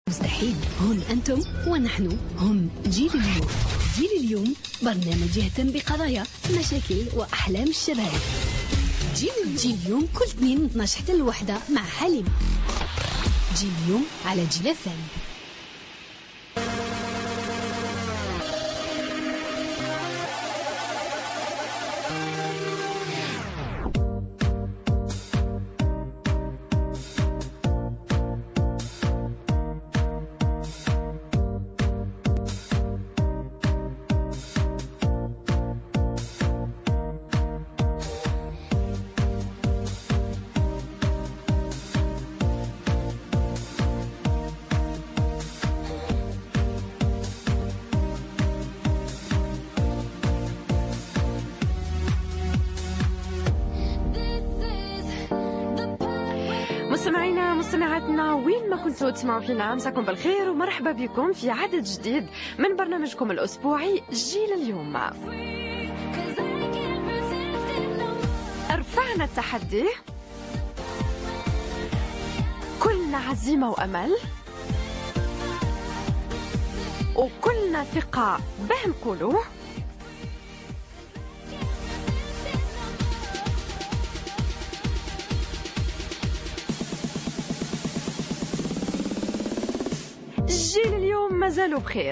مستحيل. هن أنتم ونحن هم جيل اليوم. جيل اليوم برنامج يهتم بقضايا مشاكل وأحلام الشباب. جيل اليوم كل اثنين 12 حتى الوحدة مع حليمة. جيل اليوم على جيل ثاني. مستمعاتنا وين ما كنتوا تسمعوا فينا، مساكم بالخير ومرحبا بكم في عدد جديد من برنامجكم الأسبوعي جيل اليوم. رفعنا التحدي، كلنا عزيمة وأمل، وكلنا ثقة به نقولوا جيل اليوم مازالوا بخير.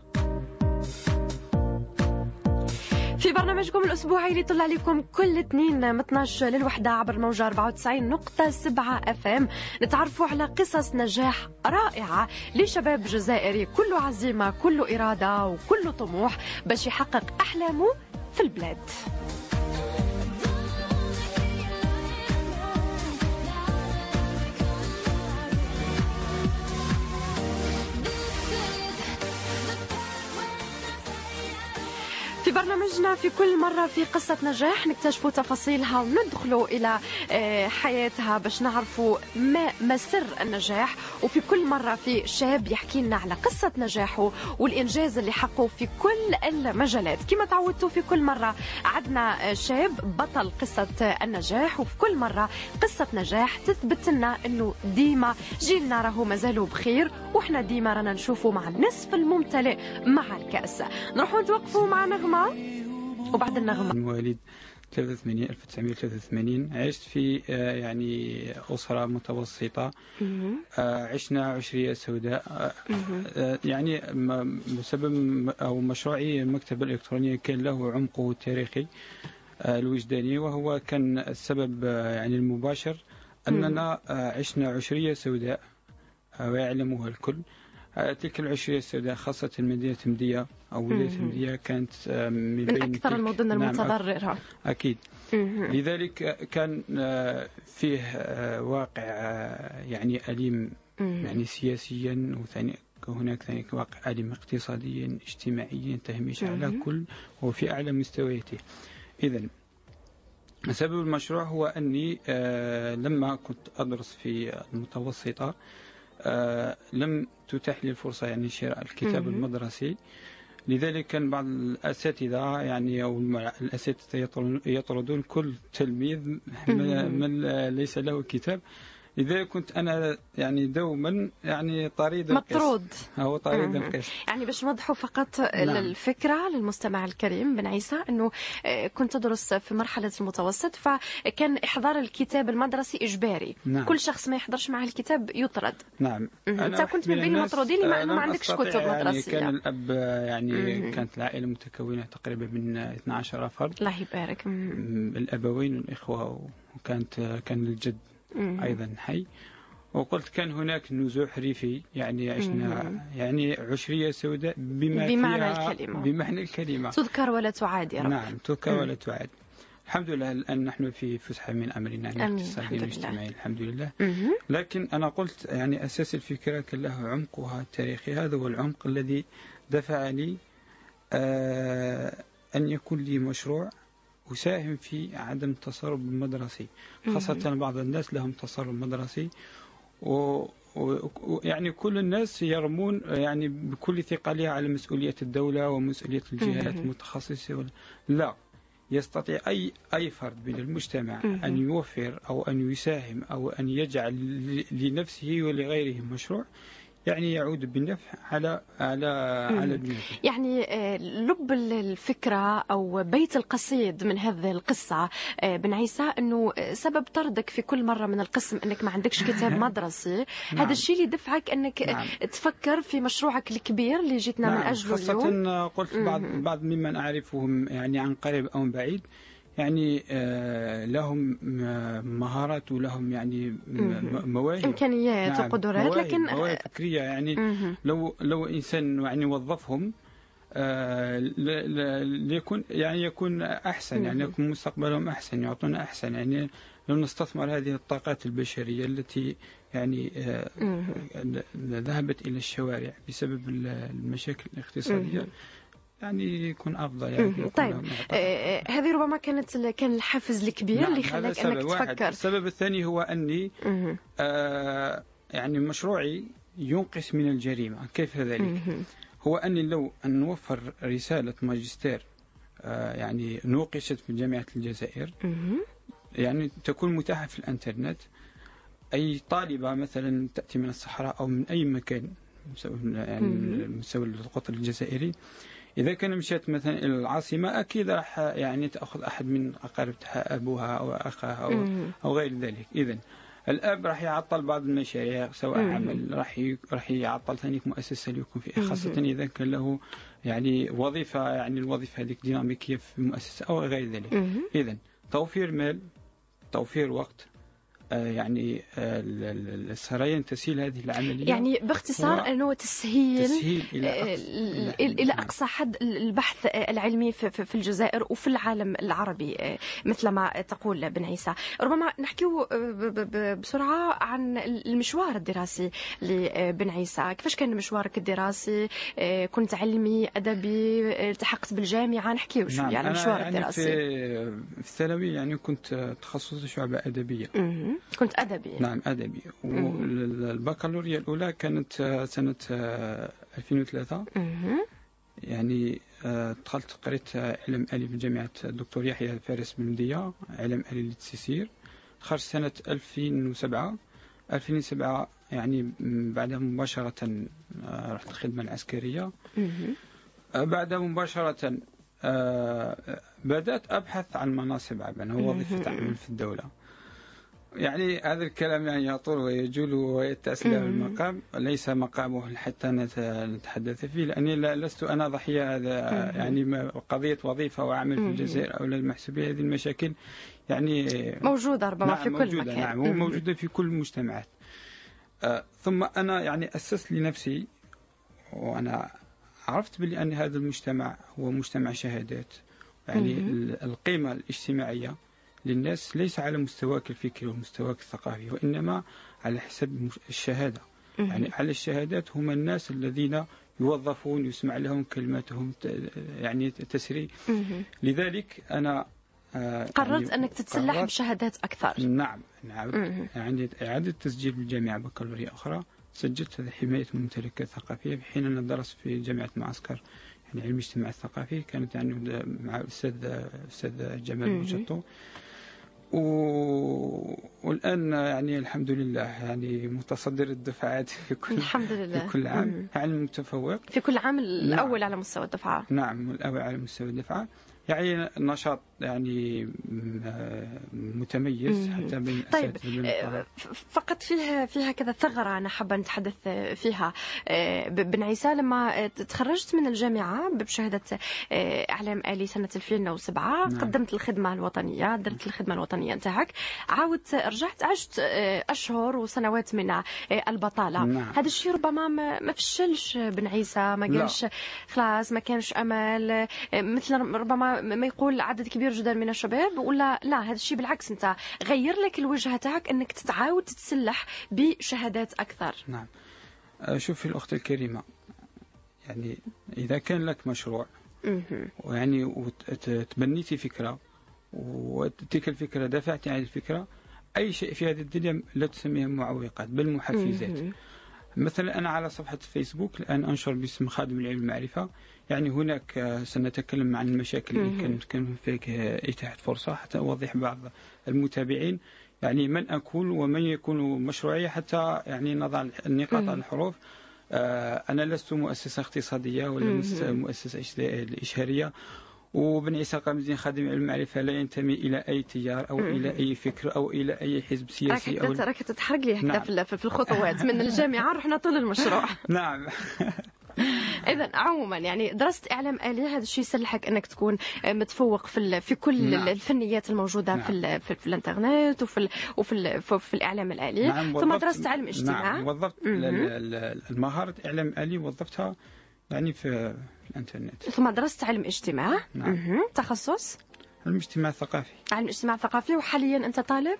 في برنامجكم الأسبوعي اللي يطلع لكم كل اثنين من 12 للوحدة عبر موجة 94.7 FM نتعرفوا على قصص نجاح رائعة لشباب جزائري كله عزيمة، كله إرادة وكله طموح باش يحقق أحلامه في البلاد. في برنامجنا في كل مرة في قصة نجاح نكتشفوا تفاصيلها وندخلوا إلى حياتها باش نعرفوا ما سر النجاح. وفي كل مرة في شاب يحكي لنا على قصة نجاحه والإنجاز اللي حقه في كل المجالات. كما تعودتوا في كل مرة عندنا شاب بطل قصة النجاح، وفي كل مرة قصة نجاح تثبت لنا أنه ديما جيلنا راهو مازالوا بخير، وإحنا ديما رانا نشوفوا مع النصف الممتلئ مع الكأس. نروحوا نتوقفوا مع نغمة وبعد النغمة. مواليد 1983 عشت في يعني أسرة متوسطة. عشنا عشرية سوداء. يعني بسبب أو مشروعي المكتبة الإلكترونية كان له عمقه التاريخي الوجداني، وهو كان السبب يعني المباشر أننا عشنا عشرية سوداء ويعلمها الكل. تلك العشرية السوداء خاصة مدينة مدية أو ولاية مدية كانت من أكثر المدن المتضررة أكيد. لذلك كان فيه واقع يعني أليم يعني سياسيا، وثاني هناك ثاني واقع أليم اقتصاديا اجتماعيا تهميش على كل وفي أعلى مستوياته. إذن سبب المشروع هو أني لما كنت أدرس في المتوسطة لم تتاح لي الفرصة يعني شراء الكتاب المدرسي. لذلك كان بعض الأساتذة يعني أو الأساتذة يطردون كل تلميذ من ليس له كتاب. لذلك كنت أنا يعني دوما يعني طريد مطرود أو طريد القسط. يعني باش نوضحوا فقط الفكرة للمستمع الكريم بن عيسى، أنه كنت تدرس في مرحلة المتوسط، فكان إحضار الكتاب المدرسي إجباري. كل شخص ما يحضرش معه الكتاب يطرد. أنت كنت من بين المطرودين لأنه ما عندكش كتب مدرسية. كان الأب يعني كانت العائلة متكونة تقريبا من 12 فرد. الله يبارك. الأبوين والإخوة، كان الجد أيضا حي. وقلت كان هناك نزوح ريفي، يعني عشنا يعني عشرية سوداء بمعنى الكلمة تذكر ولا تعاد يا رب. نعم تذكر ولا تعاد. الحمد لله الآن نحن في فسحة من أمرنا الاقتصادي والاجتماعي الحمد لله. لكن أنا قلت يعني أساس الفكرة كان له عمقها التاريخي. هذا هو العمق الذي دفعني أن يكون لي مشروع أساهم في عدم التسرب المدرسي، خاصة بعض الناس لهم تسرب مدرسي، ويعني كل الناس يرمون يعني بكل ثقلها على مسؤولية الدولة ومسؤولية الجهات المتخصصة. لا، يستطيع أي فرد من المجتمع أن يوفر أو أن يساهم أو أن يجعل لنفسه ولغيره مشروع يعني يعود بالنفع على بنيته. يعني لب الفكرة أو بيت القصيد من هذه القصة بن عيسى أنه سبب طردك في كل مرة من القسم أنك ما عندكش كتاب مدرسي. نعم. هذا الشيء اللي دفعك أنك نعم. تفكر في مشروعك الكبير اللي جيتنا نعم. من أجله خاصة اليوم. قلت بعض ممن أعرفهم يعني عن قريب أو بعيد، يعني لهم مهارات ولهم يعني مواهب، إمكانيات نعم، وقدرات، لكن مواهب فكرية يعني لو إنسان يعني وظفهم يكون أحسن، يعني يكون مستقبلهم أحسن، يعطونا أحسن. يعني لو نستثمر هذه الطاقات البشرية التي يعني ذهبت إلى الشوارع بسبب المشاكل الاقتصادية، يعني يكون أفضل. يعني طيب هذه ربما كان الحافز الكبير نعم، اللي خلاك أنك تفكر. السبب الثاني هو أني يعني مشروعي ينقص من الجريمة. كيف ذلك؟ هو أني لو أن نوفر رسالة ماجستير يعني نوقشت في جامعة الجزائر، يعني تكون متاحة في الإنترنت، أي طالبة مثلا تأتي من الصحراء أو من أي مكان يعني مستوى القطر الجزائري، إذا كان مشات مثلا إلى العاصمة أكيد راح يعني تأخذ أحد من أقاربها، أبوها أو أخاها أو غير ذلك. إذن الأب راح يعطل بعض المشاريع سواء عمل، راح يعطل ثاني مؤسسة اللي يكون فيها، خاصة إذا كان له يعني وظيفة، يعني الوظيفة هذيك ديناميكية في المؤسسة أو غير ذلك. إذن توفير مال، توفير وقت، يعني السريان تسهيل هذه العملية، يعني باختصار أنه تسهيل إلى أقصى حد البحث العلمي في الجزائر وفي العالم العربي مثل ما تقول بن عيسى. ربما نحكي بسرعة عن المشوار الدراسي لبن عيسى. كيفاش كان مشوارك الدراسي؟ كنت علمي أدبي، التحقت بالجامعة؟ نحكي شوية نعم. على المشوار يعني الدراسي. في الثانوي يعني كنت تخصصي شعبة أدبية. كنت أدبي. نعم أدبي. والبكالوريا الأولى كانت سنة 2003. يعني دخلت قريت علم آلي في جامعة الدكتور يحيى فارس بالمدية، علم آلي للتسيير. خرجت سنة 2007 يعني بعدها مباشرة رحت الخدمة العسكرية. بعدها مباشرة بدأت أبحث عن مناصب عمل ووظيفة عمل في الدولة. يعني هذا الكلام يعني يطول ويجول ويتأسى له المقام، ليس مقامه حتى نتحدث فيه، لأني لست أنا ضحية هذا يعني قضية وظيفة وعمل في الجزائر أو لا المحسوبية. هذه المشاكل يعني موجودة ربما نعم في كل مكان. نعم وموجودة في كل المجتمعات. ثم أنا يعني أسست لنفسي، وأنا عرفت بأن هذا المجتمع هو مجتمع شهادات، يعني القيمة الاجتماعية للناس ليس على مستواك الفكري ومستواك الثقافي، وإنما على حسب الشهادة. يعني على الشهادات هم الناس الذين يوظفون، يسمع لهم كلماتهم يعني تسري. لذلك أنا قررت أنك تتسلح بشهادات أكثر. نعم يعني إعادة تسجيل بالجامعة بكالوريا أخرى. سجلت هذا حماية الممتلكات الثقافية في حين أنا درست في جامعة معسكر يعني علم الاجتماع الثقافي، كانت يعني مع الأستاذ جمال بوجطو. والآن يعني الحمد لله يعني متصدر الدفعات في كل الحمد لله في كل عام، علم متفوق في كل عام الأول على مستوى الدفعة. نعم الأول على مستوى الدفعة، يعني نشاط يعني متميز حتى بين طيب فقط فيها كذا ثغرة أنا حابة نتحدث فيها. بن عيسى لما تخرجت من الجامعة بشهادة إعلام آلي سنة 2007 قدمت الخدمة الوطنية، درت الخدمة الوطنية نتاعك، عاودت رجعت عشت أشهر وسنوات من البطالة. هذا الشيء ربما ما فشلش بن عيسى، ما قالش خلاص ما كانش أمل مثل ربما ما يقول عدد كبير جدا من الشباب، ولا لا هذا الشيء بالعكس انت غير لك الوجهه تاعك انك تتعاود تتسلح بشهادات اكثر. نعم شوفي الاخت الكريمه، يعني اذا كان لك مشروع ويعني وتبنيتي فكره وتلك الفكره دافعتي عن الفكره، اي شيء في هذه الدنيا لا تسميها معوقات بل محفزات. مثلا أنا على صفحة فيسبوك الآن أنشر باسم خادم العلم والمعرفة، يعني هناك سنتكلم عن المشاكل اللي كان فيك إتاحة فرصة حتى أوضح بعض المتابعين يعني من أكون ومن يكون مشروعية، حتى يعني نضع النقاط على الحروف. أنا لست مؤسسة اقتصادية ولا مؤسسة إشهارية، وبن عيسى قرمزلي خادم علم المعرفة لا ينتمي إلى أي تيار أو إلى أي فكر أو إلى أي حزب سياسي. راك تتحرق لي هكذا في الخطوات من الجامعة رحنا طول المشروع. نعم. إذا عموما يعني درست إعلام آلي، هذا الشيء يسلحك أنك تكون متفوق في كل الفنيات الموجودة في الإنترنت وفي الإعلام الآلي. ثم درست علم اجتماع. وظفت المهارة إعلام آلي وظفتها يعني في الإنترنت. ثم درست علم اجتماع. تخصص علم اجتماع ثقافي. علم اجتماع ثقافي. وحاليا أنت طالب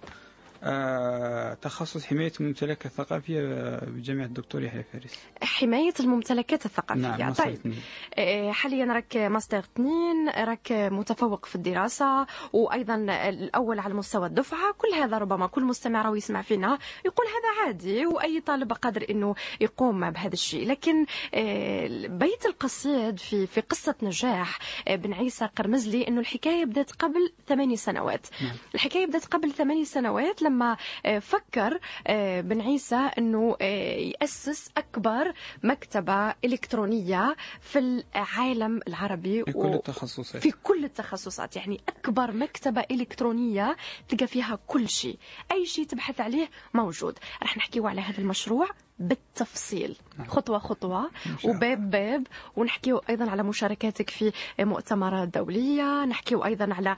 تخصص حماية الممتلكات الثقافية بجامعة الدكتور يحيى فارس. حماية الممتلكات الثقافية. نعم. طيب حاليا راك ماستر 2، راك متفوق في الدراسة وأيضا الأول على مستوى الدفعة. كل هذا ربما كل مستمع أو يسمع فينا يقول هذا عادي وأي طالب قادر أنه يقوم بهذا الشيء، لكن بيت القصيد في قصة نجاح بن عيسى قرمزلي أنه الحكاية بدأت قبل 8 سنوات. الحكاية بدأت قبل 8 سنوات لما فكر بن عيسى أنه يأسس أكبر مكتبة إلكترونية في العالم العربي في كل التخصصات. في كل التخصصات، يعني أكبر مكتبة إلكترونية تلقى فيها كل شيء، أي شيء تبحث عليه موجود. رح نحكيه على هذا المشروع بالتفصيل خطوة خطوة وباب باب، ونحكيه أيضا على مشاركاتك في مؤتمرات دولية، نحكيه أيضا على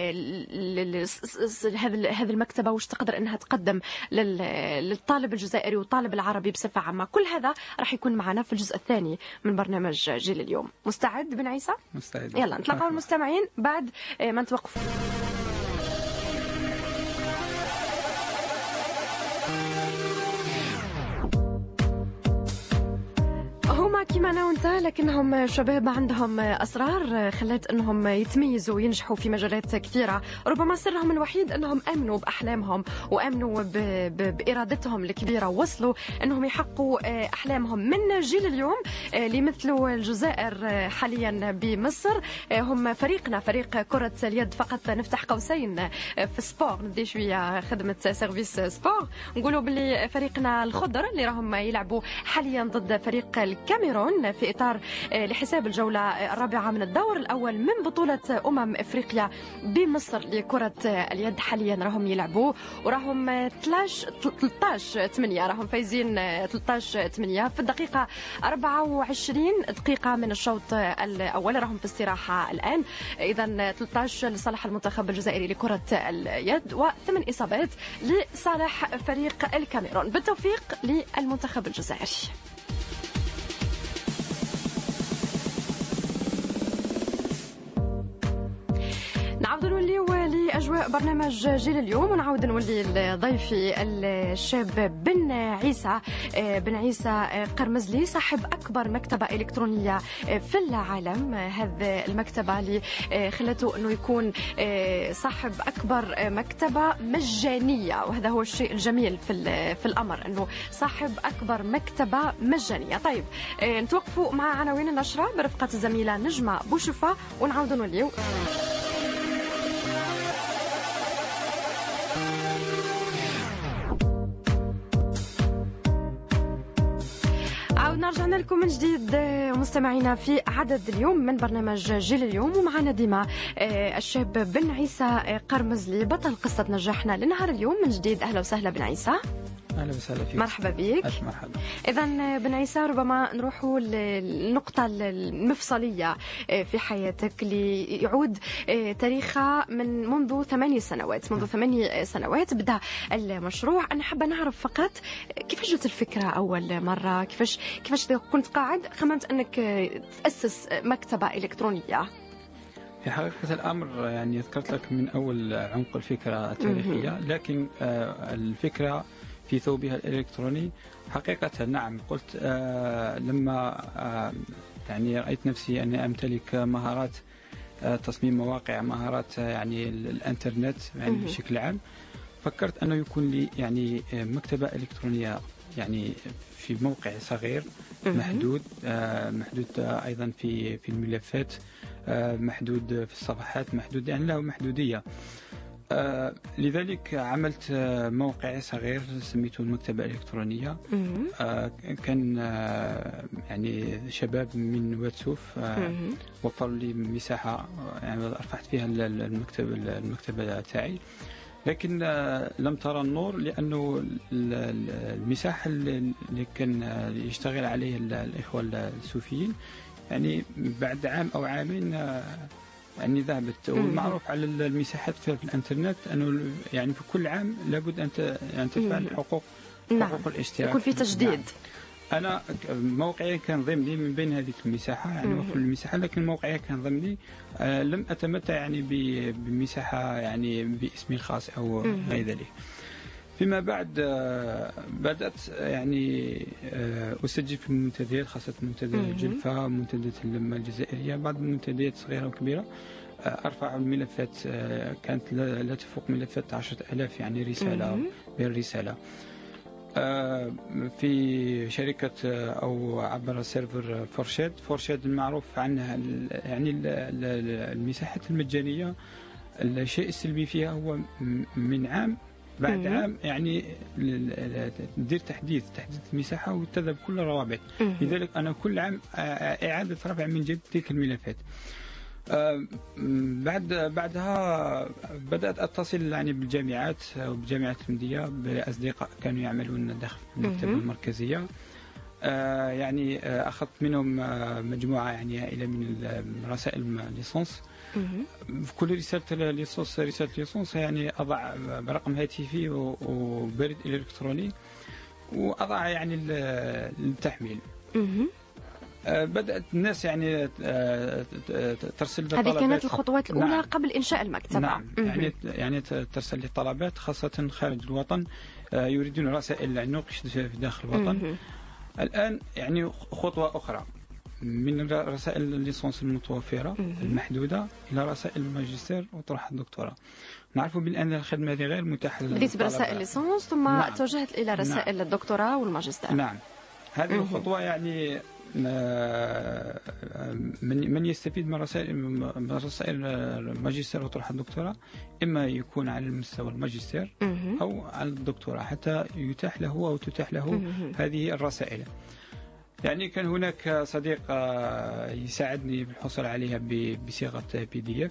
هذه المكتبة وش تقدر أنها تقدم للطالب الجزائري والطالب العربي بصفة عامة. كل هذا راح يكون معنا في الجزء الثاني من برنامج جيل اليوم. مستعد بن عيسى؟ مستعد. يلا نتلقى المستمعين بعد ما نتوقف. هما كيما أنا وأنت، لكنهم شباب عندهم أسرار خلت أنهم يتميزوا وينجحوا في مجالات كثيرة. ربما سرهم الوحيد أنهم آمنوا بأحلامهم وآمنوا بإرادتهم الكبيرة، ووصلوا أنهم يحققوا أحلامهم. من جيل اليوم اللي مثلوا الجزائر حاليا بمصر هم فريقنا، فريق كرة اليد فقط نفتح قوسين في سبور، ندي شوية خدمة سيرفيس سبور، نقولوا باللي فريقنا الخضر اللي راهم يلعبوا حاليا ضد فريق الكاميرون في إطار لحساب الجولة الرابعة من الدور الأول من بطولة في بمصر لكرة اليد. حاليا راهم يلعبوا وراهم 13-8 راهم فايزين 13-8 في الدقيقة 24 دقيقة من الشوط الأول. راهم في استراحة الآن. إذا 13 لصالح المنتخب الجزائري لكرة اليد و8 إصابات لصالح فريق الكاميرون. بالتوفيق للمنتخب الجزائري. نعود نولي لأجواء برنامج جيل اليوم، ونعود نولي لضيفي الشاب بن عيسى قرمزلي، صاحب أكبر مكتبة إلكترونية في العالم. هذه المكتبة اللي خلته أنه يكون صاحب أكبر مكتبة مجانية، وهذا هو الشيء الجميل في الأمر، أنه صاحب أكبر مكتبة مجانية. طيب نتوقفوا مع عناوين النشرة برفقة الزميلة نجمة بوشفة ونعود نولي. رجعنا لكم من جديد مستمعينا في عدد اليوم من برنامج جيل اليوم، ومعنا ديما الشاب بن عيسى قرمزلي بطل قصة نجاحنا لنهار اليوم من جديد. أهلا وسهلا بن عيسى. أهلا وسهلا فيك. مرحبا بك. مرحبا. إذن بن عيسى ربما نروحوا للنقطة المفصلية في حياتك اللي يعود تاريخها منذ 8 سنوات. منذ 8 سنوات بدأ المشروع. أنا حابة نعرف فقط كيف جت الفكرة أول مرة، كيفاش كنت قاعد خممت أنك تأسس مكتبة إلكترونية؟ في حقيقة الأمر يعني ذكرت لك من أول عمق الفكرة التاريخية، لكن الفكرة في ثوبها الإلكتروني حقيقة نعم. قلت لما يعني رأيت نفسي أني أمتلك مهارات تصميم مواقع، مهارات يعني الإنترنت يعني بشكل عام، فكرت أنه يكون لي يعني مكتبة إلكترونية يعني في موقع صغير محدود، محدود أيضا في الملفات، محدود في الصفحات، محدود يعني له محدودية. لذلك عملت موقع صغير سميته المكتبة الإلكترونية. كان يعني شباب من واتسوف وفر لي مساحة يعني رفعت فيها المكتبة تاعي، لكن لم ترى النور لأنه المساحة اللي كان يشتغل عليه الإخوة السوفيين يعني بعد عام أو عامين يعني ذهبت. والمعروف على المساحات في الانترنت انه يعني في كل عام لابد ان تدفع حقوق الاشتراك، يكون في تجديد. نعم. انا موقعي كان ضمني من بين هذه المساحه يعني وفر المساحه، لكن موقعي كان ضمني. لم اتمتع يعني بمساحه يعني باسمي الخاص او غير ذلك. فيما بعد بدأت يعني أسجل في المنتديات، خاصة منتدى الجلفة، منتدى اللمة الجزائرية، بعض المنتديات صغيرة وكبيرة. أرفع الملفات كانت لا تفوق ملفات 10,000 يعني رسالة بالرسالة في شركة أو عبر سيرفر فورشاد المعروف عنها يعني المساحات المجانية. الشيء السلبي فيها هو من عام بعد عام يعني تدير تحديث المساحة وتذهب كل الروابط. لذلك أنا كل عام إعادة رفع من جديد تلك الملفات. بعدها بدأت أتصل يعني بالجامعات وبالجامعات الهندية بأصدقاء كانوا يعملون داخل المكتبة المركزية. يعني أخذت منهم مجموعة يعني هائلة من رسائل الليسانس. في كل رسالة ليسانس يعني أضع برقم هاتفي وبريد إلكتروني وأضع يعني للتحميل. بدأت الناس يعني ترسل لي طلبات. هذه كانت الخطوات الأولى. نعم. قبل إنشاء المكتبة. نعم. يعني ترسل لي طلبات خاصة خارج الوطن، يريدون رسائل النقش في داخل الوطن. الآن يعني خطوة أخرى من رسائل الليسانس المتوفرة المحدودة إلى رسائل الماجستير وطرح الدكتوراه. نعرف بأن الخدمة هذه غير متاحة. بديت برسائل الليسانس ثم نعم. توجهت إلى رسائل الدكتوراه والماجستير. نعم. هذه الخطوة يعني من يستفيد من رسائل الماجستير وطرح الدكتوراه إما يكون على المستوى الماجستير أو على الدكتوراه حتى يتاح له أو تتاح له هذه الرسائل. يعني كان هناك صديق يساعدني بالحصول عليها بصيغة PDF.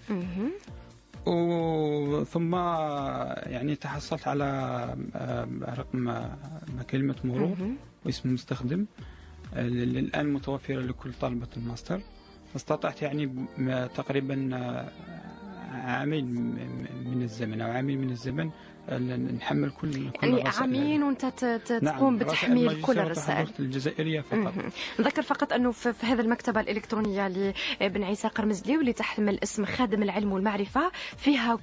ثم يعني تحصلت على رقم كلمة مرور واسم المستخدم الآن متوفرة لكل طلبة الماستر. استطعت يعني تقريبا عامين من الزمن أو عامين من الزمن نحمل كل يعني عامين وانت تقوم بتحميل كل الرسائل الجزائرية فقط. نذكر فقط أنه في هذه المكتبة الإلكترونية لبن عيسى قرمزلي واللي تحمل اسم خادم العلم والمعرفة فيها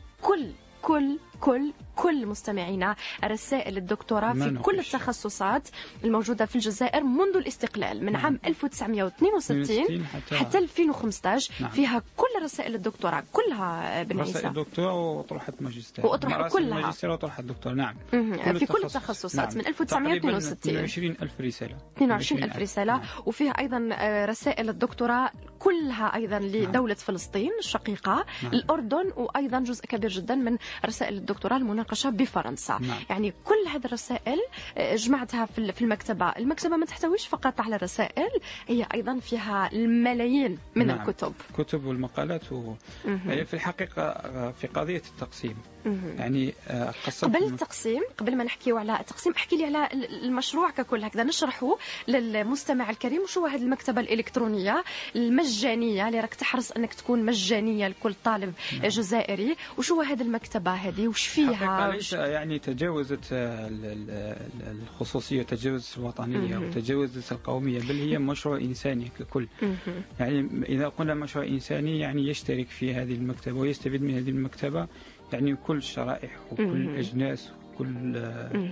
كل مستمعينا رسائل الدكتوراه في كل التخصصات الموجودة في الجزائر منذ الاستقلال من عام 1962 حتى 2015. نعم. فيها كل رسائل الدكتوراه كلها بن عيسى. رسائل الدكتوراه وطرحت ماجستير كلها. ماجستير وطرحت الدكتوراه. نعم. في كل التخصصات. نعم. من 1962 22,000 رسالة. 22,000 رسالة. نعم. وفيها أيضا رسائل الدكتوراه كلها أيضا لدولة فلسطين الشقيقة. نعم. الأردن وأيضا جزء كبير جدا من رسائل الدكتوراه المناقشة بفرنسا. نعم. يعني كل هذه الرسائل جمعتها في المكتبة ما تحتويش فقط على رسائل، هي أيضا فيها الملايين من نعم. الكتب والمقالات يعني في الحقيقة في قضية التقسيم يعني قبل التقسيم، قبل ما نحكيو على التقسيم احكي لي على المشروع ككل هكذا نشرحه للمستمع الكريم. وشو هذه المكتبة الإلكترونية المجانية اللي راك تحرص أنك تكون مجانية لكل طالب نعم. جزائري؟ وشو هذه المكتبة هذه وش فيها؟ يعني تجاوزت الخصوصية، تجاوزت الوطنية وتجاوزت القومية، بل هي مشروع إنساني ككل. يعني إذا قلنا مشروع إنساني يعني يشترك في هذه المكتبة ويستفيد من هذه المكتبة يعني كل الشرائح وكل الأجناس وكل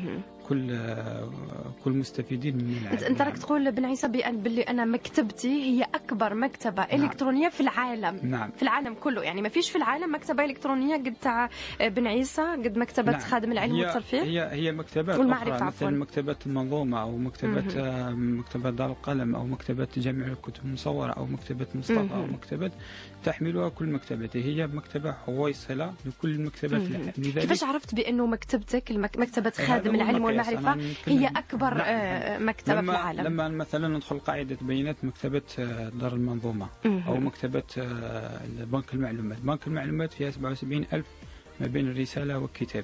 كل مستفيدين من العالم. انت راك تقول بن عيسى باللي انا مكتبتي هي اكبر مكتبه الكترونيه في العالم. نعم. في العالم كله، يعني ما فيش في العالم مكتبه الكترونيه قد تاع بن عيسى، قد مكتبه نعم. خادم العلم والترفيه. هي مكتبات والمعرفة أخرى، عفوا. مثل مكتبة المنظومة، أو مكتبة دار القلم، أو مكتبة جامع الكتب المصورة، أو مكتبة مصطفى، أو مكتبة تحملها كل مكتبة. هي مكتبة حويصلة لكل المكتبات في العالم. كيفاش عرفت بأنه مكتبتك مكتبة خادم العلم والمعرفة هي أكبر مكتبة في العالم؟ لما مثلا ندخل قاعدة بيانات مكتبة دار المنظومة، أو مكتبة بنك المعلومات. بنك المعلومات فيها 77,000 ما بين الرسالة والكتاب.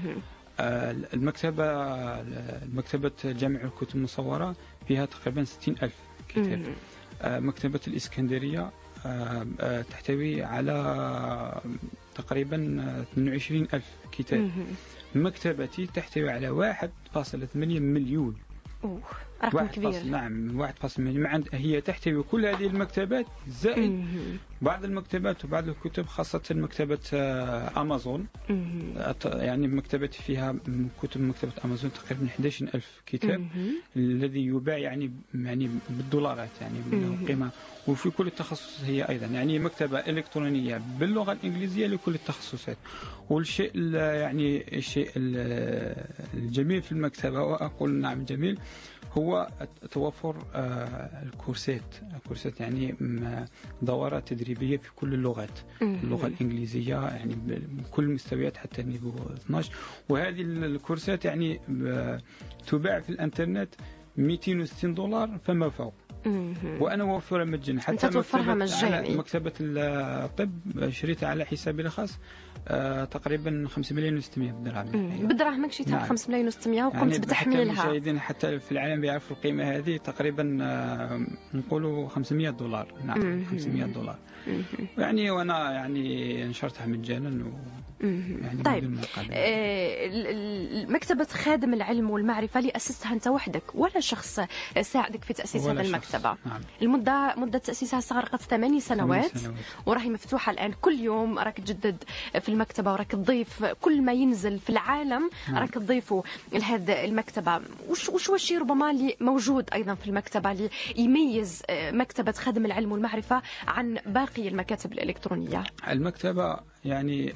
المكتبة جامع الكتب المصورة فيها تقريبا 60,000 كتاب. مكتبة الإسكندرية تحتوي على تقريبا 22,000 كتاب. مكتبتي تحتوي على 1.8 مليون. رقم كبير. نعم، 1.8. هي تحتوي كل هذه المكتبات زائد بعض المكتبات وبعض الكتب، خاصة مكتبة أمازون. يعني مكتبتي فيها كتب مكتبة أمازون تقريبا 11,000 كتاب، الذي يباع يعني بالدولارات، يعني بالقيمة. وفي كل التخصصات هي أيضا يعني مكتبة إلكترونية باللغة الإنجليزية لكل التخصصات. والشيء يعني الشيء الجميل في المكتبة، وأقول نعم جميل، هو توفر الكورسات يعني دورات تدريبية في كل اللغات. اللغة الإنجليزية يعني بكل المستويات حتى نيفو 12. وهذه الكورسات يعني تباع في الانترنت $260 فما فوق. وأنا موفرة مجانا. حتى مكتبة الطب شريتها على حسابي الخاص تقريبا 5,600,000 درهم. بالدراهم شريتها ب 5,600,000 وقمت يعني بتحميلها. المشاهدين حتى في العالم بيعرفوا القيمة هذه، تقريبا نقولوا $500. نعم، $500. يعني وأنا يعني نشرتها مجانا يعني طيب، مكتبة خادم العلم والمعرفة اللي أسستها أنت وحدك ولا شخص ساعدك في تأسيس هذا المكتبة؟ نعم. مدة تأسيسها استغرقت 8 سنوات وراهي مفتوحة الآن. كل يوم راك تجدد في المكتبة وراك تضيف كل ما ينزل في العالم. راك تضيفه لهذه المكتبة. وش الشيء ربما اللي موجود أيضا في المكتبة اللي يميز مكتبة خادم العلم والمعرفة عن باقي المكاتب الإلكترونية؟ المكتبة يعني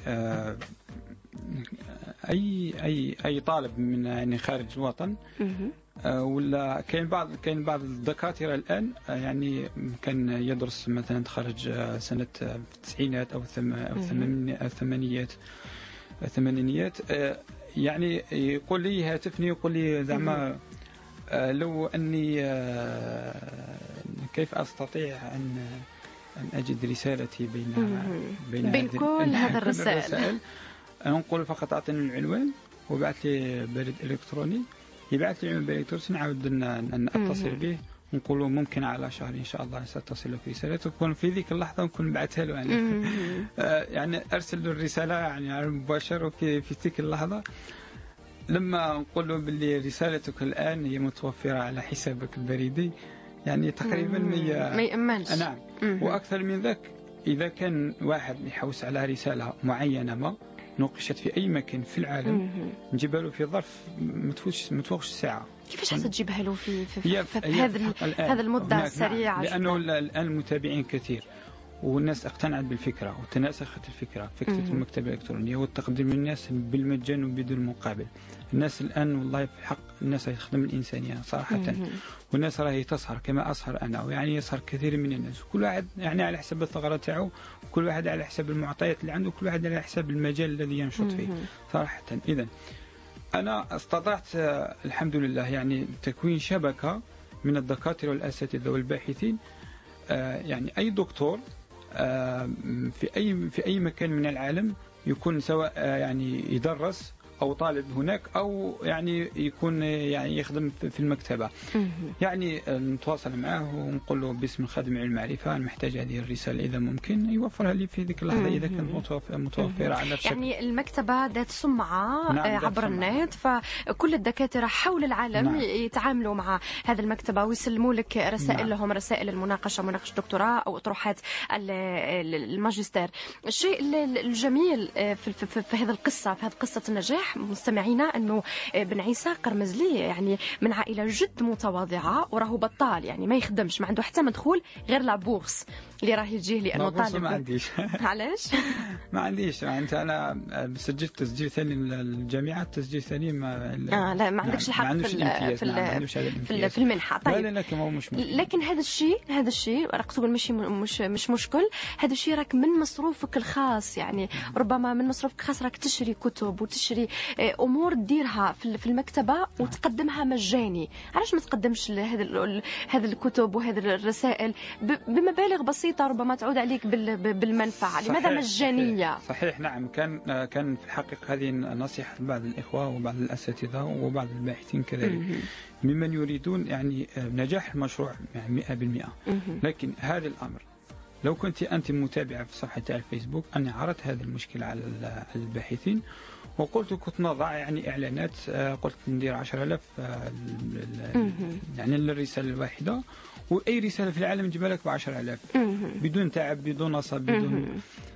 أي طالب من يعني خارج الوطن، ولا كاين بعض الدكاترة الآن يعني كان يدرس مثلا خارج سنة التسعينات أو الثمانينيات، يعني يقول لي هاتفني يقول لي زعما لو أني كيف أستطيع أن أجد رسالتي بين كل هذا الرسائل. أنا نقول فقط أعطيني العنوان وبعث لي بريد إلكتروني، يبعث لي العنوان بريد إلكتروني، نعاود أن أتصل به، نقول ممكن على شهر إن شاء الله ستصل لك رسالة، تكون في ذيك اللحظة نكون بعثها له يعني يعني أرسل له الرسالة يعني على المباشر، وفي تلك اللحظة لما نقول له باللي رسالتك الآن هي متوفرة على حسابك البريدي، يعني تقريبا ما يأمنش. نعم. وأكثر من ذلك، إذا كان واحد يحوس على رسالة معينة ما نوقشت في أي مكان في العالم، نجيبها له في ظرف ما تفوقش ساعة. كيفاش حتى تجيبها له في هذا المدة السريعة؟ لأنه الآن المتابعين كثير، والناس اقتنعت بالفكرة وتناسخت الفكرة، فكرة المكتبة الإلكترونية والتقديم للناس بالمجان وبدون مقابل. الناس الآن والله في الحق الناس يخدم الإنسانية صراحة، والناس راهي تسهر كما أسهر أنا، ويعني يسهر كثير من الناس، وكل واحد يعني على حسب الثغرة تاعو، وكل واحد على حسب المعطيات اللي عنده، وكل واحد على حسب المجال الذي ينشط فيه صراحة. إذن أنا استطعت الحمد لله يعني تكوين شبكة من الدكاترة والأساتذة والباحثين، يعني أي دكتور في أي مكان من العالم يكون، سواء يعني يدرس أو طالب هناك، أو يعني يكون يعني يخدم في المكتبة، يعني نتواصل معه ونقول له باسم خادم المعرفة أنا محتاج هذه الرسالة، إذا ممكن يوفرها لي في ذيك اللحظة إذا كانت متوفرة على الشكل. يعني المكتبة ذات سمعة عبر النت، فكل الدكاترة حول العالم يتعاملوا مع هذه المكتبة ويسلموا لك رسائل لهم، رسائل المناقشة، مناقشة دكتوراه أو أطروحات الماجستير. الشيء الجميل في هذه القصة، في هذه قصة النجاح، نوضح مستمعينا أنه بن عيسى قرمزلي يعني من عائلة جد متواضعة، وراهو بطال يعني ما يخدمش، ما عنده حتى مدخول غير لابورس اللي راه يجيه لأنه طالب. ما عنديش. علاش؟ ما عنديش. أنا سجلت تسجيل ثاني للجامعة، تسجيل ثاني لا ما عندكش الحق في المنحة. طيب لكن هو مش مشكل. لكن هذا الشيء راك تقول مش مشكل، هذا الشيء راك من مصروفك الخاص، يعني ربما من مصروفك الخاص راك تشري كتب وتشري امور تديرها في المكتبه وتقدمها مجاني. علاش ما تقدمش هذه الكتب وهذه الرسائل بمبالغ بسيطه ربما تعود عليك بالمنفعه؟ لماذا مجانيه؟ صحيح نعم. كان في الحقيقه هذه نصيحه لبعض الاخوه وبعض الاساتذه وبعض الباحثين كذلك ممن يريدون يعني نجاح المشروع يعني 100%. لكن هذا الامر لو كنت أنت متابعة في صفحة الفيسبوك، أنا عرضت هذا المشكلة على الباحثين وقلت كنت نضع يعني إعلانات، قلت ندير 10,000 يعني للرسالة الواحدة، وأي رسالة في العالم نجيبها لك ب10,000 بدون تعب بدون نصب بدون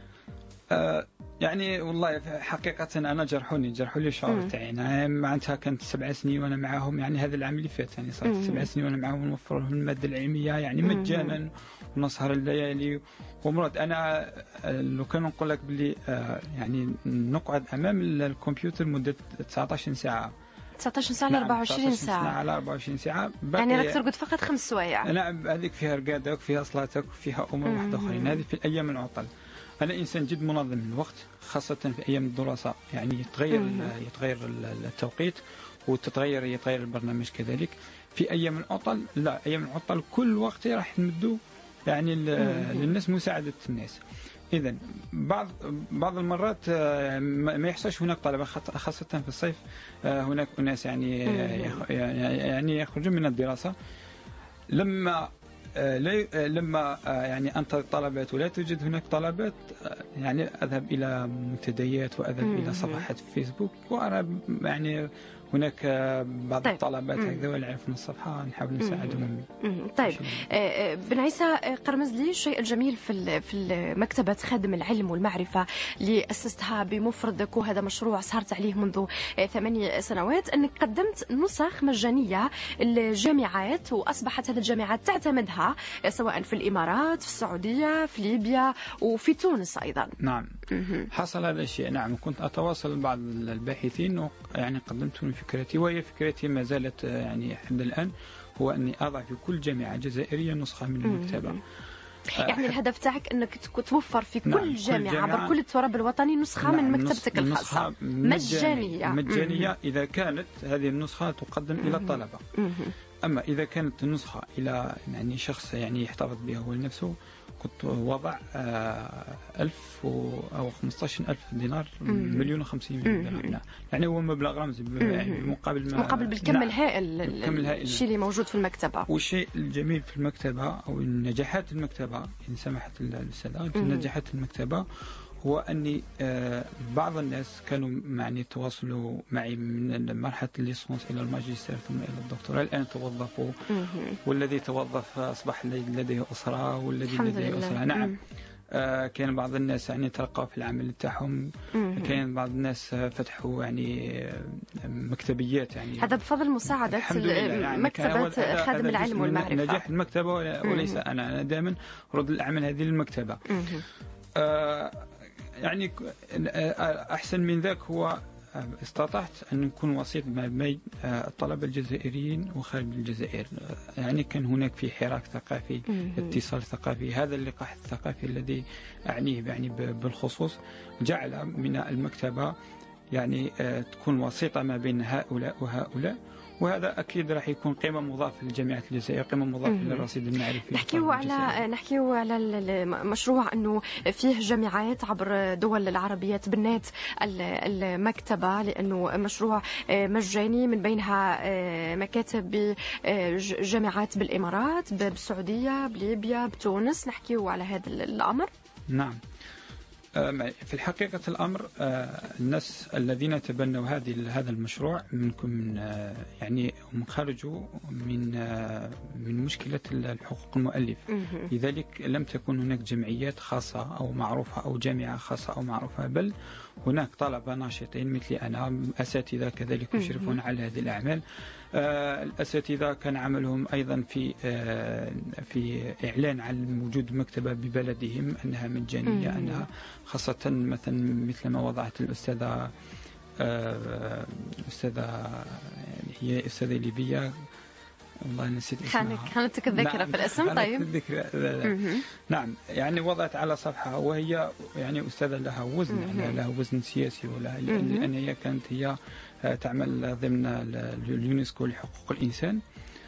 يعني والله حقيقة أنا جرحوا لي الشعور تاعي. أنا معناتها كانت 7 سنين وأنا معاهم، يعني هذا العام اللي فات يعني صارت 7 سنين وأنا معاهم، نوفر لهم المادة العلمية يعني مجانا ونسهر الليالي ومرات. أنا لو كان نقول لك بلي يعني نقعد أمام الكمبيوتر مدة 19 ساعة 19 ساعة ل 24 ساعة على 24 ساعة، يعني راك ترقد فقط 5 سوايع. نعم، هذيك فيها رقادك وفيها صلاتك وفيها أمور واحدة أخرين. هذه في الأيام العطل. أنا إنسان جد منظم للوقت، خاصة في أيام الدراسة، يعني يتغير التوقيت يتغير البرنامج كذلك. في أيام العطل لا، أيام العطل كل وقت راح نمدو يعني للناس، مساعدة الناس. إذا بعض المرات ما يحصلش هناك طلبة، خاصة في الصيف هناك أناس يعني يخرجون من الدراسة. لما يعني أنت طلبات ولا توجد هناك طلبات، يعني أذهب إلى منتديات وأذهب إلى صفحات فيسبوك وأرى يعني هناك بعض الطلبات هكذا ولا يعرفون الصفحة، نحاول نساعدهم. طيب بن عيسى قرمزلي، الشيء الجميل في مكتبة خادم العلم والمعرفة اللي أسستها بمفردك، وهذا مشروع سهرت عليه منذ 8 سنوات، أنك قدمت نسخ مجانية للجامعات، وأصبحت هذه الجامعات تعتمدها سواء في الإمارات، في السعودية، في ليبيا وفي تونس أيضا. نعم حصل هذا الشيء. نعم كنت أتواصل مع بعض الباحثين يعني قدمت لهم فكرتي، وهي فكرتي ما زالت يعني حتى الآن، هو أني أضع في كل جامعة جزائرية نسخة من المكتبة. يعني الهدف تاعك أنك توفر في كل جامعة عبر كل التراب الوطني نسخة من مكتبتك الخاصة مجانية إذا كانت هذه النسخة تقدم إلى الطلبة. أما إذا كانت النسخة إلى يعني شخص يعني يحتفظ بها هو لنفسه، كنت وضع 1000 أو 15,000 دينار، 1,050,000 دينار. يعني هو مبلغ رمزي مقابل بالكم الهائل الشيء اللي موجود في المكتبة. والشيء الجميل في المكتبة أو نجاحات المكتبة إن سمحت السادة، نجاحات المكتبة هو أني بعض الناس كانوا يعني تواصلوا معي من مرحلة الليسونس إلى الماجستير ثم إلى الدكتوراه، الآن توظفوا، والذي توظف أصبح لديه أسرة، والذي لديه أسرة. نعم كان بعض الناس يعني ترقوا في العمل تاعهم، كان بعض الناس فتحوا يعني مكتبيات، يعني هذا بفضل مساعدة يعني مكتبة خادم العلم والمعرفة. نجاح المكتبة وليس أنا دائما رد الأعمال هذه للمكتبة. يعني أحسن من ذاك هو استطعت أن نكون وسيط ما بين الطلبة الجزائريين وخارج الجزائر. يعني كان هناك في حراك ثقافي، اتصال ثقافي. هذا اللقاح الثقافي الذي أعنيه يعني بالخصوص جعل من المكتبة يعني تكون وسيطة ما بين هؤلاء وهؤلاء، وهذا أكيد راح يكون قيمة مضافة لجامعة الجزائر، قيمة مضافة للرصيد المعرفي. نحكيو على المشروع أنه فيه جامعات عبر دول العربية تبنات المكتبة، لأنه مشروع مجاني، من بينها مكاتب بجامعات بالإمارات، بالسعودية، بليبيا، بتونس. نحكيو على هذا الأمر. نعم في الحقيقة الأمر الناس الذين تبنوا هذا المشروع منكم يعني هم خرجوا من مشكلة الحقوق المؤلف. لذلك لم تكن هناك جمعيات خاصة أو معروفة أو جامعة خاصة أو معروفة، بل هناك طلبة ناشطين مثلي أنا، أساتذة كذلك يشرفون على هذه الأعمال. الأساتذة كان عملهم أيضا في إعلان عن وجود مكتبة ببلدهم، أنها مجانية، أنها خاصة مثل ما وضعت الأستاذة هي أستاذة ليبية، والله نسيت اسمها. خانتك الذاكرة في الاسم. طيب. نعم، يعني وضعت على صفحة، وهي يعني أستاذة لها وزن، يعني لها وزن سياسي، لأن هي كانت تعمل ضمن اليونسكو لحقوق الإنسان.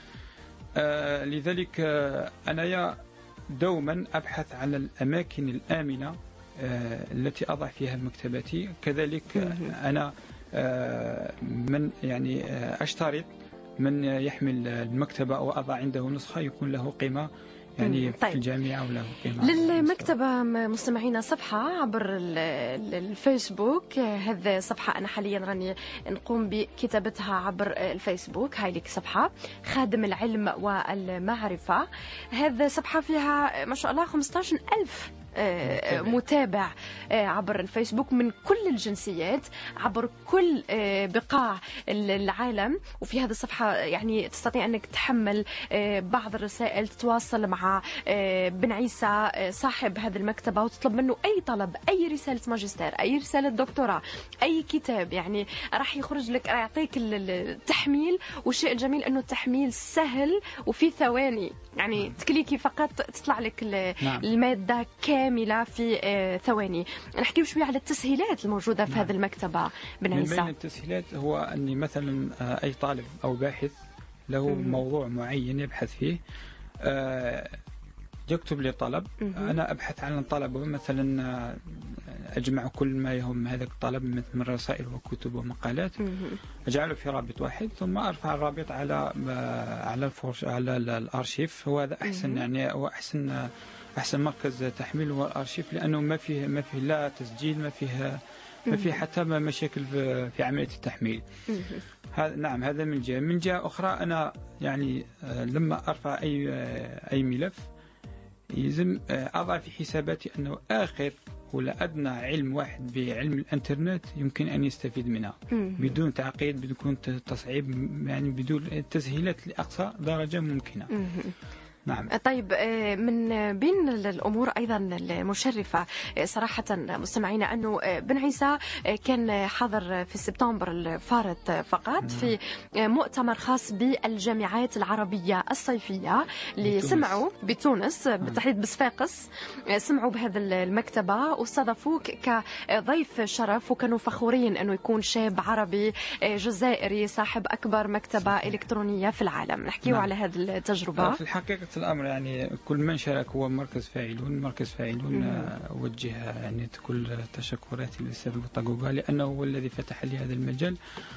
لذلك أنا دوما أبحث على الأماكن الآمنة التي أضع فيها مكتبتي. كذلك أنا من يعني أشترط من يحمل المكتبة أو أضع عنده نسخة يكون له قيمة يعني في الجامعة ولا قيمة للمكتبة. مستمعينا صفحة عبر الفيسبوك، هذه صفحة أنا حاليا راني نقوم بكتابتها عبر الفيسبوك. هاي لك صفحة خادم العلم والمعرفة. هذه صفحة فيها ما شاء الله 15,000 متابع عبر الفيسبوك من كل الجنسيات، عبر كل بقاع العالم. وفي هذه الصفحة يعني تستطيع أنك تحمل بعض الرسائل، تتواصل مع بن عيسى صاحب هذه المكتبة وتطلب منه أي طلب، أي رسالة ماجستير، أي رسالة دكتوراه، أي كتاب، يعني راح يخرج لك، راح يعطيك التحميل. والشيء الجميل أنه التحميل سهل وفي ثواني، يعني تكليكي فقط تطلع لك المادة كاملة في ثواني. نحكي شوية على التسهيلات الموجودة في هذه المكتبة بن عيسى. من بين التسهيلات هو أني مثلا أي طالب أو باحث له موضوع معين يبحث فيه، يكتب لي طلب، أنا أبحث عن طلبه، مثلا أجمع كل ما يهم هذا الطلب من رسائل وكتب ومقالات، أجعله في رابط واحد، ثم أرفع الرابط على الأرشيف. وهذا أحسن، يعني هو أحسن مركز تحميل هو الأرشيف، لأنه ما فيه لا تسجيل، ما فيه حتى مشاكل في عملية التحميل. نعم، هذا من جهة. من جهة أخرى أنا يعني لما أرفع أي ملف يلزم أضع في حساباتي أنه آخر ولا أدنى علم واحد بعلم الإنترنت يمكن أن يستفيد منها بدون تعقيد، بدون تصعيب، يعني بدون التسهيلات لأقصى درجة ممكنة. نعم. طيب، من بين الأمور أيضا المشرفة صراحة مستمعينا أنه بن عيسى كان حاضر في سبتمبر الفارط فقط في مؤتمر خاص بالجامعات العربية الصيفية اللي سمعوا بتونس، بالتحديد بصفاقس. سمعوا بهذا المكتبة واستضافوك كضيف شرف، وكانوا فخورين أنه يكون شاب عربي جزائري صاحب أكبر مكتبة إلكترونية في العالم. نحكيه على هذه التجربة. في الحقيقة الأمر يعني كل من شارك هو مركز فاعلون. أوجه يعني كل تشكراتي للأستاذ بوطاقوغا، لأنه هو الذي فتح لي هذا المجال،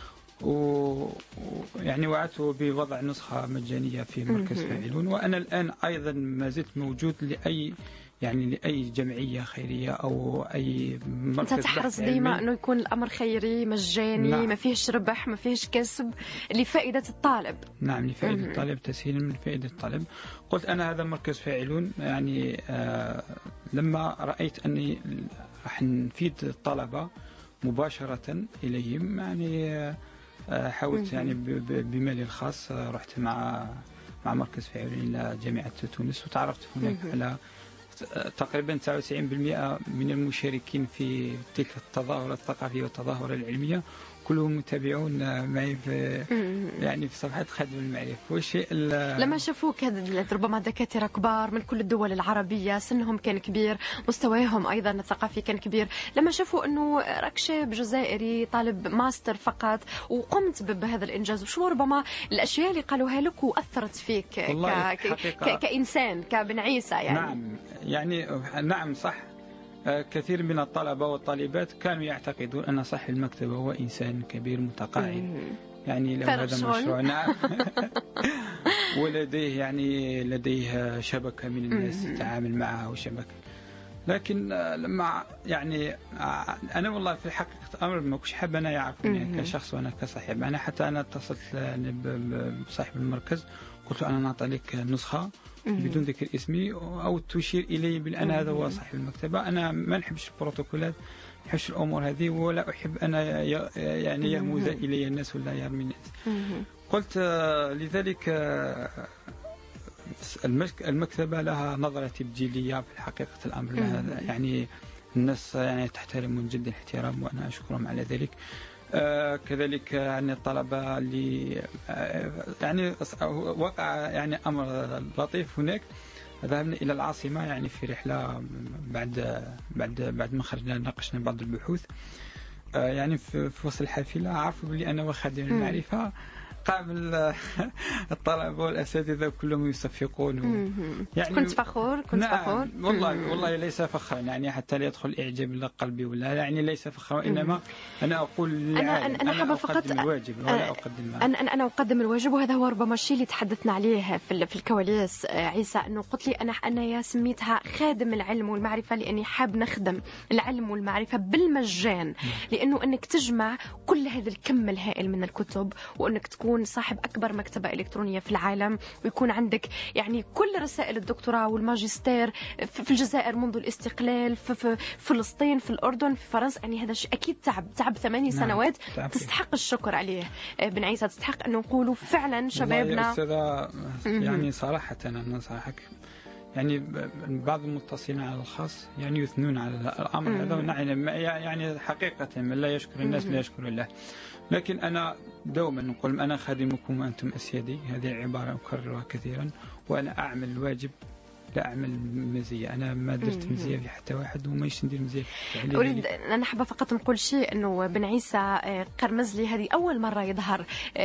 ويعني وعدته بوضع نسخة مجانية في مركز فاعلون. وأنا الآن أيضا ما زلت موجود لأي جمعية خيرية أو أي مركز. أنت تحرص ديما أنه يكون الأمر خيري مجاني. نعم. ما فيهش ربح، ما فيهش كسب، لفائدة الطالب. نعم، لفائدة الطالب، تسهيل من فائدة الطالب. قلت أنا هذا مركز فاعلون، يعني لما رأيت أني راح نفيد الطلبة مباشرة إليهم، يعني حاولت يعني بمالي الخاص، رحت مع مركز فاعلون إلى جامعة تونس، وتعرفت هناك على تقريبا 99% من المشاركين في تلك التظاهرة الثقافية والتظاهرة العلمية كلهم متابعون معي في صفحة خادم المعرفة. والشيء لما شافوك ربما دكاترة كبار من كل الدول العربية، سنهم كان كبير، مستواهم أيضا الثقافي كان كبير، لما شافوا أنه راك شاب جزائري طالب ماستر فقط وقمت بهذا الإنجاز، وشو ربما الأشياء اللي قالوها لك وأثرت فيك كإنسان، كبن عيسى نعم صح. كثير من الطلبة والطالبات كانوا يعتقدون أن صاحب المكتبة هو إنسان كبير متقاعد، يعني له هذا مشروع. نعم. ولديه لديه شبكة من الناس يتعامل معها، وشبكة لكن لما يعني انا والله في حقيقه الامر ما كنتش حاب انا يعرفوني كشخص وانا كصاحب. انا حتى انا اتصلت بصاحب المركز قلت له انا نعطي لك نسخه بدون ذكر اسمي او تشير الي بان هذا هو صاحب المكتبه. انا ما نحبش البروتوكولات، ما نحبش الامور هذه، ولا احب انا يعني يهمز الي الناس ولا يرمي الناس. قلت لذلك المكتبة لها نظرة تبجيلية في حقيقة الأمر. يعني الناس يعني تحترم جدا الاحترام وأنا أشكرهم على ذلك. كذلك يعني الطلبة اللي يعني وقع يعني أمر لطيف هناك. ذهبنا إلى العاصمة يعني في رحلة بعد ما خرجنا ناقشنا بعض البحوث. يعني في وسط الحافلة عرفوا بلي أنا وخادم المعرفة. قابل الطلبة والأساتذة كلهم يصفقون يعني كنت فخور؟ فخور؟ والله ليس فخرا يعني حتى لا يدخل إعجاب لقلبي ولا يعني ليس فخرا، إنما أنا أقول أنا أقدم الواجب ولا أقدم أنا أقدم الواجب. وهذا هو ربما الشيء اللي تحدثنا عليه في الكواليس عيسى، أنه قلت لي أنا يا سميتها خادم العلم والمعرفة لأني حاب نخدم العلم والمعرفة بالمجان، لأنه أنك تجمع كل هذا الكم الهائل من الكتب، وأنك تكون صاحب أكبر مكتبة إلكترونية في العالم، ويكون عندك يعني كل رسائل الدكتوراه والماجستير في الجزائر منذ الاستقلال، في فلسطين، في الأردن، في فرنسا. يعني هذا الشيء أكيد تعب 8 سنوات تستحق الشكر عليه. بن عيسى تستحق أن نقولوا فعلا شبابنا. يعني صراحة أنا صراحة يعني بعض المتصلين على الخاص يعني يثنون على الأمر هذا، يعني حقيقة من لا يشكر الناس لا يشكر الله. لكن أنا دوما نقول أنا خادمكم وأنتم أسيادي، هذه عبارة أكررها كثيرا، وأنا أعمل الواجب لا أعمل مزية. أنا ما درت مزية في حتى واحد وما ندير مزية في أريد أنا حابة فقط نقول شيء، أنه بن عيسى قرمزلي هذه أول مرة يظهر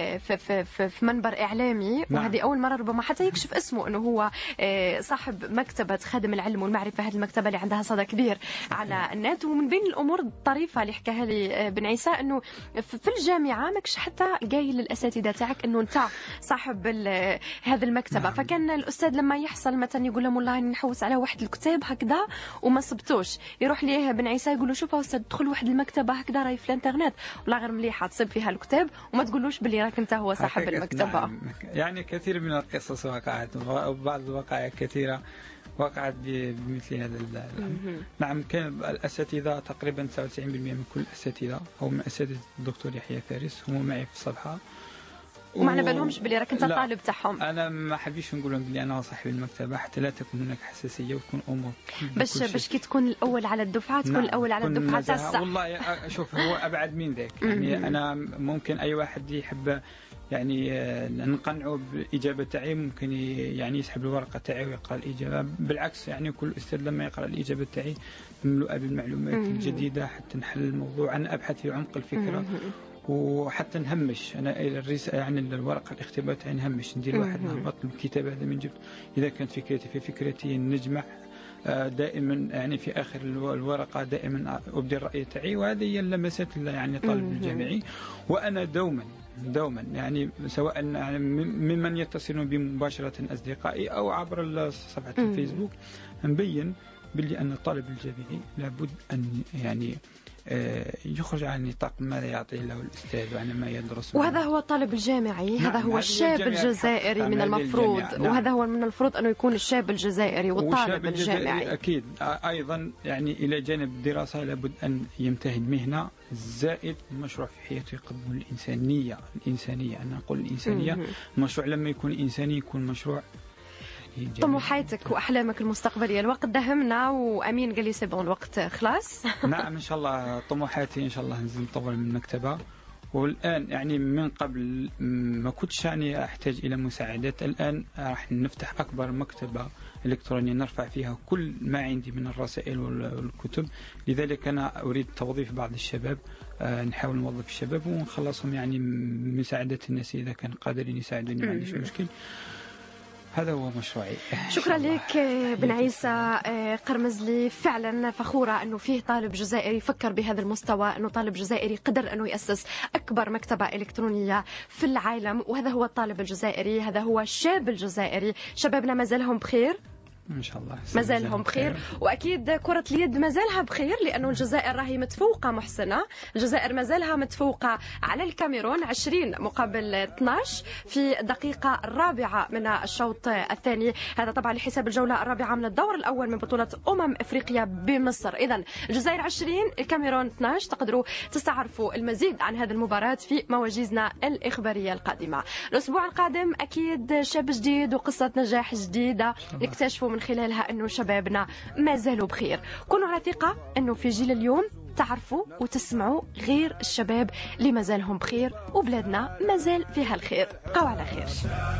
في منبر إعلامي. وهذه أول مرة ربما حتى يكشف اسمه أنه هو صاحب مكتبة خادم العلم والمعرفة، هذه المكتبة اللي عندها صدى كبير على النت. ومن بين الأمور الطريفة اللي حكاها لي بن عيسى أنه في الجامعة ماكش حتى قايل للأساتذة تاعك أنه أنت صاحب هذه المكتبة. فكان الأستاذ لما يحصل مثلا يقول لهم والله نحوس على واحد الكتاب هكذا وما صبتوش، يروح ليه بن عيسى يقول له شوف استاذ دخل واحد المكتبه هكذا راهي في الانترنت والله غير مليحه تصب فيها الكتاب وما تقولوش باللي راك انت هو صاحب المكتبه. نعم. يعني كثير من القصص وقعت، وبعض الوقائع كثيره وقعت بمثل هذا الأمر. نعم كان الأساتذة تقريبا 99% من كل الأساتذة أو من أساتذة الدكتور يحيى فارس هم معي في الصفحة، وما على بالهمش بلي راك انت طالب تاعهم. انا ما حبيش نقول لهم بلي انا صاحب المكتبه حتى لا تكون هناك حساسيه وتكون امور باش كي تكون الاول على الدفعه تكون الاول على الدفعه تاع الصح. والله شوف هو ابعد من ذاك. يعني انا ممكن اي واحد يحب يعني نقنعه بالاجابه تاعي ممكن يعني يسحب الورقه تاعي ويقرا الاجابه. بالعكس يعني كل استاذ لما يقرا الاجابه تاعي مملوءه بالمعلومات الجديده حتى نحل الموضوع. انا ابحث في عمق الفكره وحتى نهمش انا الرساله يعني الورقه الاختبار تاعي نهمش ندير واحد نهبط الكتاب هذا من جبت اذا كانت فكرتي في فكرتي نجمع دائما يعني في اخر الورقه دائما ابدي الراي تاعي. وهذه هي اللمسات يعني طالب الجامعي. وانا دوما يعني سواء يعني ممن يتصلون بي مباشره اصدقائي او عبر صفحه الفيسبوك نبين باللي ان الطالب الجامعي لابد ان يعني يخرج عن نطاق ماذا يعطيه له الأستاذ وعن ما يدرس. وهذا هو الطالب الجامعي. هذا هو الشاب الجزائري من المفروض. وهذا هو من المفروض أنه يكون الشاب الجزائري والطالب الجامعي أكيد. أيضا يعني إلى جانب الدراسة لابد أن يمتهن مهنة زائد مشروع في حياته يقدم الإنسانية. أنا أقول الإنسانية. مشروع لما يكون إنساني يكون مشروع طموحاتك وأحلامك المستقبلية. الوقت دهمنا وأمين قال لي سيبون الوقت خلاص. نعم إن شاء الله طموحاتي إن شاء الله نزل نطور من المكتبة. والآن يعني من قبل ما كنتش يعني أحتاج إلى مساعدات. الآن راح نفتح أكبر مكتبة إلكترونية نرفع فيها كل ما عندي من الرسائل والكتب. لذلك أنا أريد توظيف بعض الشباب. نحاول نوظف الشباب ونخلصهم يعني مساعدة الناس إذا كان قادرين يساعدوني ما عنديش مشكل. هذا هو مشروعي. شكرا لك بن عيسى قرمزلي. فعلا فخورة أنه فيه طالب جزائري فكر بهذا المستوى، أنه طالب جزائري قدر أنه يأسس أكبر مكتبة إلكترونية في العالم. وهذا هو الطالب الجزائري، هذا هو الشاب الجزائري. شبابنا ما زالهم بخير ان شاء الله مازالهم بخير. واكيد كره اليد مازالها بخير، لانه الجزائر راهي متفوقه محسنه. الجزائر مازالها متفوقه على الكاميرون 20 مقابل 12 في الدقيقه الرابعه من الشوط الثاني. هذا طبعا لحساب الجوله الرابعه من الدور الاول من بطوله افريقيا بمصر. اذا الجزائر 20 الكاميرون 12. تقدروا تستعرفوا المزيد عن هذه المباراه في مواجزنا الاخباريه القادمه. الاسبوع القادم اكيد شاب جديد وقصه نجاح جديده نكتشفوا من خلالها انه شبابنا ما زالوا بخير. كونوا على ثقه انه في جيل اليوم تعرفوا وتسمعوا غير الشباب اللي ما زالهم بخير، وبلادنا ما زال فيها الخير. بقوا على خير.